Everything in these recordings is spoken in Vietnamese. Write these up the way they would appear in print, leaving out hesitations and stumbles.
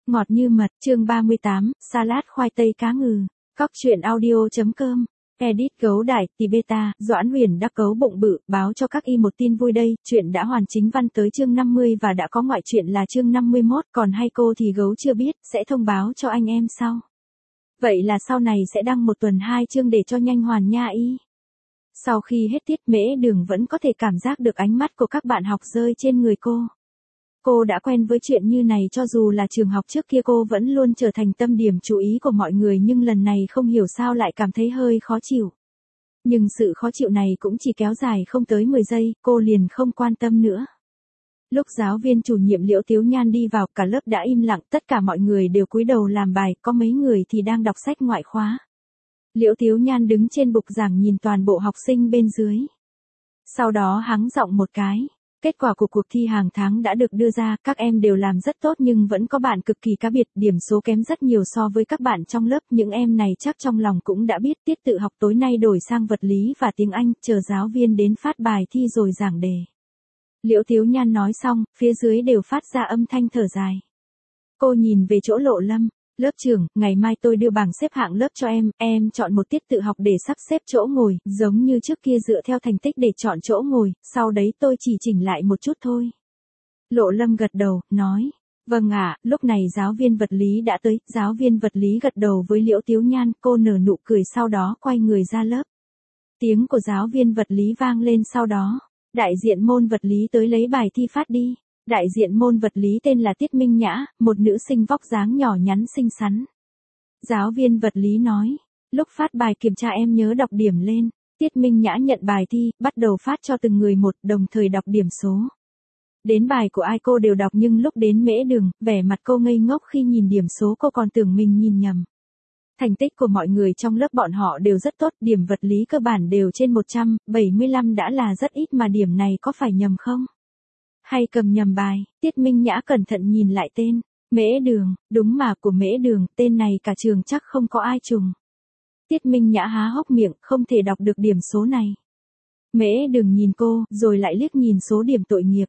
Ngọt như mật, chương 38, salad khoai tây cá ngừ. Cóc truyện audio.com. Edit gấu đại, tì beta, Doãn Huyền đắc cấu bụng bự, báo cho các y một tin vui đây, chuyện đã hoàn chính văn tới chương 50 và đã có ngoại truyện là chương 51, còn hay cô thì gấu chưa biết, sẽ thông báo cho anh em sau. Vậy là sau này sẽ đăng một tuần 2 chương để cho nhanh hoàn nha y. Sau khi hết tiết Mễ Đường vẫn có thể cảm giác được ánh mắt của các bạn học rơi trên người cô. Cô đã quen với chuyện như này cho dù là trường học trước kia cô vẫn luôn trở thành tâm điểm chú ý của mọi người nhưng lần này không hiểu sao lại cảm thấy hơi khó chịu. Nhưng sự khó chịu này cũng chỉ kéo dài không tới 10 giây, cô liền không quan tâm nữa. Lúc giáo viên chủ nhiệm Liễu Tiếu Nhan đi vào, cả lớp đã im lặng, tất cả mọi người đều cúi đầu làm bài, có mấy người thì đang đọc sách ngoại khóa. Liễu Tiếu Nhan đứng trên bục giảng nhìn toàn bộ học sinh bên dưới. Sau đó hắng giọng một cái. Kết quả của cuộc thi hàng tháng đã được đưa ra, các em đều làm rất tốt nhưng vẫn có bạn cực kỳ cá biệt, điểm số kém rất nhiều so với các bạn trong lớp. Những em này chắc trong lòng cũng đã biết tiết tự học tối nay đổi sang vật lý và tiếng Anh, chờ giáo viên đến phát bài thi rồi giảng đề. Liễu Tiếu Nhan nói xong, phía dưới đều phát ra âm thanh thở dài. Cô nhìn về chỗ Lộ Lâm. Lớp trưởng, ngày mai tôi đưa bảng xếp hạng lớp cho em chọn một tiết tự học để sắp xếp chỗ ngồi, giống như trước kia dựa theo thành tích để chọn chỗ ngồi, sau đấy tôi chỉ chỉnh lại một chút thôi. Lộ Lâm gật đầu, nói, vâng ạ, lúc này giáo viên vật lý đã tới, giáo viên vật lý gật đầu với Liễu Tiếu Nhan, cô nở nụ cười sau đó quay người ra lớp. Tiếng của giáo viên vật lý vang lên sau đó, đại diện môn vật lý tới lấy bài thi phát đi. Đại diện môn vật lý tên là Tiết Minh Nhã, một nữ sinh vóc dáng nhỏ nhắn xinh xắn. Giáo viên vật lý nói, lúc phát bài kiểm tra em nhớ đọc điểm lên. Tiết Minh Nhã nhận bài thi, bắt đầu phát cho từng người một, đồng thời đọc điểm số. Đến bài của ai cô đều đọc nhưng lúc đến Mễ Đường, vẻ mặt cô ngây ngốc khi nhìn điểm số cô còn tưởng mình nhìn nhầm. Thành tích của mọi người trong lớp bọn họ đều rất tốt, điểm vật lý cơ bản đều trên 100, 75 đã là rất ít mà điểm này có phải nhầm không? Hay cầm nhầm bài, Tiết Minh Nhã cẩn thận nhìn lại tên, Mễ Đường, đúng mà của Mễ Đường, tên này cả trường chắc không có ai trùng. Tiết Minh Nhã há hốc miệng, không thể đọc được điểm số này. Mễ Đường nhìn cô, rồi lại liếc nhìn số điểm tội nghiệp.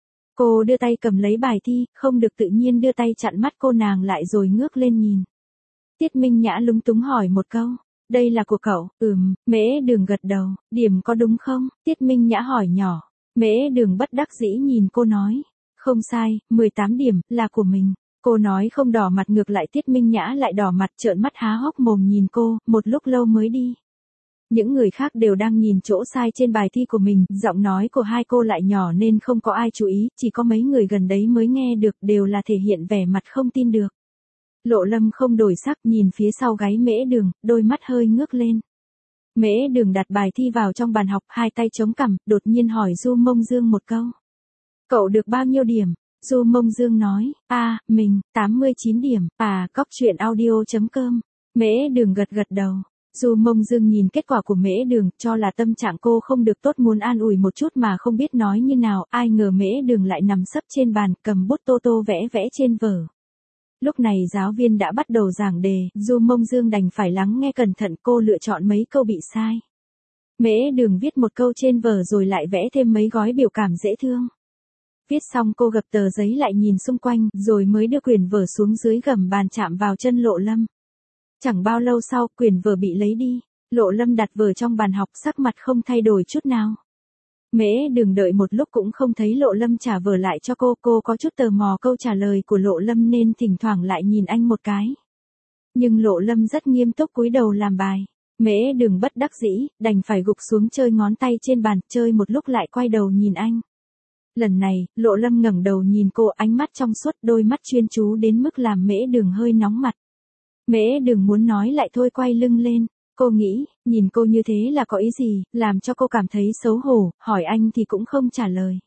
Cô đưa tay cầm lấy bài thi, không được tự nhiên đưa tay chặn mắt cô nàng lại rồi ngước lên nhìn. Tiết Minh Nhã lúng túng hỏi một câu, đây là của cậu, Mễ Đường gật đầu, điểm có đúng không? Tiết Minh Nhã hỏi nhỏ. Mễ Đường bất đắc dĩ nhìn cô nói, không sai, 18 điểm, là của mình. Cô nói không đỏ mặt ngược lại Tiết Minh Nhã lại đỏ mặt trợn mắt há hốc mồm nhìn cô, một lúc lâu mới đi. Những người khác đều đang nhìn chỗ sai trên bài thi của mình, giọng nói của hai cô lại nhỏ nên không có ai chú ý, chỉ có mấy người gần đấy mới nghe được, đều là thể hiện vẻ mặt không tin được. Lộ Lâm không đổi sắc nhìn phía sau gáy Mễ Đường, đôi mắt hơi ngước lên. Mễ Đường đặt bài thi vào trong bàn học, hai tay chống cằm, đột nhiên hỏi Du Mông Dương một câu. Cậu được bao nhiêu điểm? Du Mông Dương nói, mình, 89 điểm, cóc truyện audio.com. Mễ Đường gật đầu. Du Mông Dương nhìn kết quả của Mễ Đường, cho là tâm trạng cô không được tốt muốn an ủi một chút mà không biết nói như nào, ai ngờ Mễ Đường lại nằm sấp trên bàn, cầm bút tô tô vẽ vẽ trên vở. Lúc này giáo viên đã bắt đầu giảng đề, Du Mông Dương đành phải lắng nghe cẩn thận, cô lựa chọn mấy câu bị sai. Mễ Đường viết một câu trên vở rồi lại vẽ thêm mấy gói biểu cảm dễ thương. Viết xong cô gập tờ giấy lại nhìn xung quanh, rồi mới đưa quyển vở xuống dưới gầm bàn chạm vào chân Lộ Lâm. Chẳng bao lâu sau, quyển vở bị lấy đi. Lộ Lâm đặt vở trong bàn học, sắc mặt không thay đổi chút nào. Mễ Đường đợi một lúc cũng không thấy Lộ Lâm trả vở lại cho cô có chút tò mò câu trả lời của Lộ Lâm nên thỉnh thoảng lại nhìn anh một cái. Nhưng Lộ Lâm rất nghiêm túc cúi đầu làm bài. Mễ Đường bất đắc dĩ, đành phải gục xuống chơi ngón tay trên bàn, chơi một lúc lại quay đầu nhìn anh. Lần này, Lộ Lâm ngẩng đầu nhìn cô, ánh mắt trong suốt, đôi mắt chuyên chú đến mức làm Mễ Đường hơi nóng mặt. Mễ Đường muốn nói lại thôi quay lưng lên. Cô nghĩ, nhìn cô như thế là có ý gì, làm cho cô cảm thấy xấu hổ, hỏi anh thì cũng không trả lời.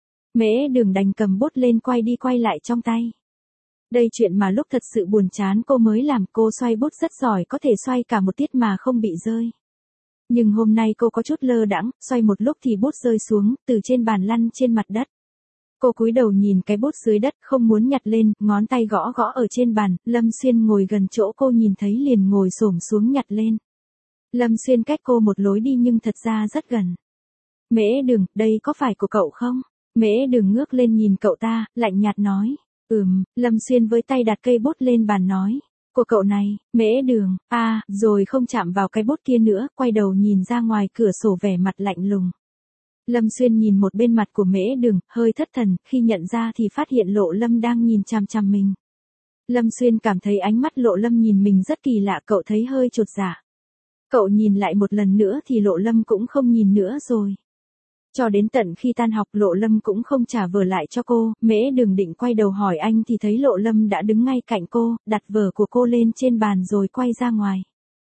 Mễ Đường đành cầm bút lên quay đi quay lại trong tay. Đây chuyện mà lúc thật sự buồn chán cô mới làm, cô xoay bút rất giỏi, có thể xoay cả một tiết mà không bị rơi. Nhưng hôm nay cô có chút lơ đãng, xoay một lúc thì bút rơi xuống, từ trên bàn lăn trên mặt đất. Cô cúi đầu nhìn cái bút dưới đất, không muốn nhặt lên, ngón tay gõ gõ ở trên bàn, Lâm Xuyên ngồi gần chỗ cô nhìn thấy liền ngồi xổm xuống nhặt lên. Lâm Xuyên cách cô một lối đi nhưng thật ra rất gần. Mễ Đường, đây có phải của cậu không? Mễ Đường ngước lên nhìn cậu ta, lạnh nhạt nói. Lâm Xuyên với tay đặt cây bút lên bàn nói. Của cậu này, Mễ Đường, rồi không chạm vào cái bút kia nữa, quay đầu nhìn ra ngoài cửa sổ vẻ mặt lạnh lùng. Lâm Xuyên nhìn một bên mặt của Mễ Đường, hơi thất thần, khi nhận ra thì phát hiện Lộ Lâm đang nhìn chằm chằm mình. Lâm Xuyên cảm thấy ánh mắt Lộ Lâm nhìn mình rất kỳ lạ, cậu thấy hơi chột dạ. Cậu nhìn lại một lần nữa thì Lộ Lâm cũng không nhìn nữa rồi. Cho đến tận khi tan học Lộ Lâm cũng không trả vở lại cho cô, Mễ Đường định quay đầu hỏi anh thì thấy Lộ Lâm đã đứng ngay cạnh cô, đặt vở của cô lên trên bàn rồi quay ra ngoài.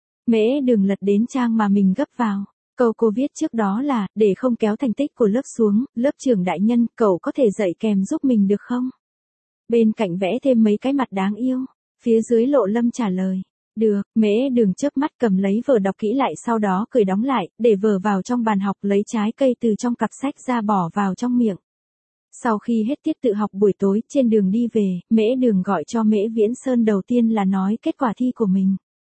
Mễ Đường lật đến trang mà mình gấp vào. Câu cô viết trước đó là, để không kéo thành tích của lớp xuống, lớp trưởng đại nhân, cậu có thể dạy kèm giúp mình được không? Bên cạnh vẽ thêm mấy cái mặt đáng yêu. Phía dưới Lộ Lâm trả lời. Được, Mễ Đường chớp mắt cầm lấy vở đọc kỹ lại sau đó cười đóng lại, để vở vào trong bàn học lấy trái cây từ trong cặp sách ra bỏ vào trong miệng. Sau khi hết tiết tự học buổi tối, trên đường đi về, Mễ Đường gọi cho Mễ Viễn Sơn đầu tiên là nói kết quả thi của mình.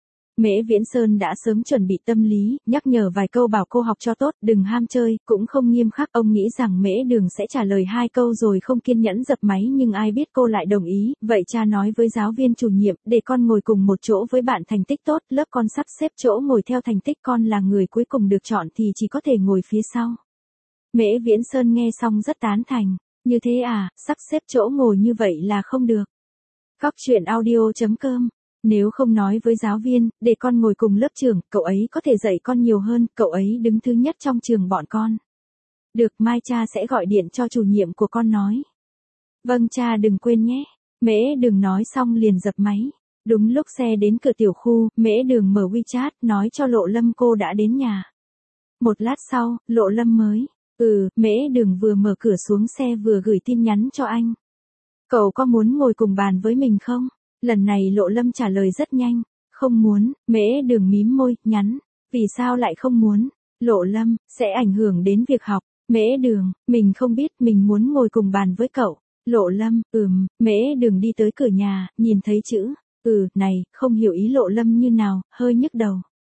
Mễ Viễn Sơn đã sớm chuẩn bị tâm lý, nhắc nhở vài câu bảo cô học cho tốt, đừng ham chơi, cũng không nghiêm khắc. Ông nghĩ rằng Mễ Đường sẽ trả lời 2 câu rồi không kiên nhẫn dập máy nhưng ai biết cô lại đồng ý, vậy cha nói với giáo viên chủ nhiệm, để con ngồi cùng một chỗ với bạn thành tích tốt, lớp con sắp xếp chỗ ngồi theo thành tích con là người cuối cùng được chọn thì chỉ có thể ngồi phía sau. Mễ Viễn Sơn nghe xong rất tán thành, như thế à, sắp xếp chỗ ngồi như vậy là không được. Cóc truyện audio.com. Nếu không nói với giáo viên, để con ngồi cùng lớp trưởng, cậu ấy có thể dạy con nhiều hơn, cậu ấy đứng thứ nhất trong trường bọn con. Được, mai cha sẽ gọi điện cho chủ nhiệm của con nói. Vâng cha đừng quên nhé. Mễ Đường nói xong liền dập máy. Đúng lúc xe đến cửa tiểu khu, Mễ Đường mở WeChat nói cho Lộ Lâm cô đã đến nhà. Một lát sau, Lộ Lâm mới. Mễ Đường vừa mở cửa xuống xe vừa gửi tin nhắn cho anh. Cậu có muốn ngồi cùng bàn với mình không? Lần này Lộ Lâm trả lời rất nhanh. Không muốn, Mễ Đường mím môi, nhắn. Vì sao lại không muốn? Lộ Lâm, sẽ ảnh hưởng đến việc học. Mễ Đường, mình không biết, mình muốn ngồi cùng bàn với cậu. Lộ Lâm, Mễ Đường đi tới cửa nhà, nhìn thấy chữ. Này, không hiểu ý Lộ Lâm như nào, hơi nhức đầu.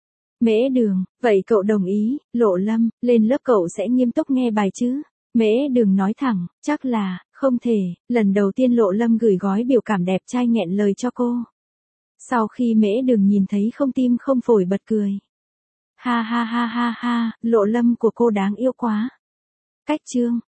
Mễ Đường, vậy cậu đồng ý, Lộ Lâm, lên lớp cậu sẽ nghiêm túc nghe bài chứ? Mễ Đường nói thẳng, chắc là, không thể, lần đầu tiên Lộ Lâm gửi gói biểu cảm đẹp trai nghẹn lời cho cô. Sau khi Mễ Đường nhìn thấy không tim không phổi bật cười. Ha ha ha ha ha, Lộ Lâm của cô đáng yêu quá. Cách chương.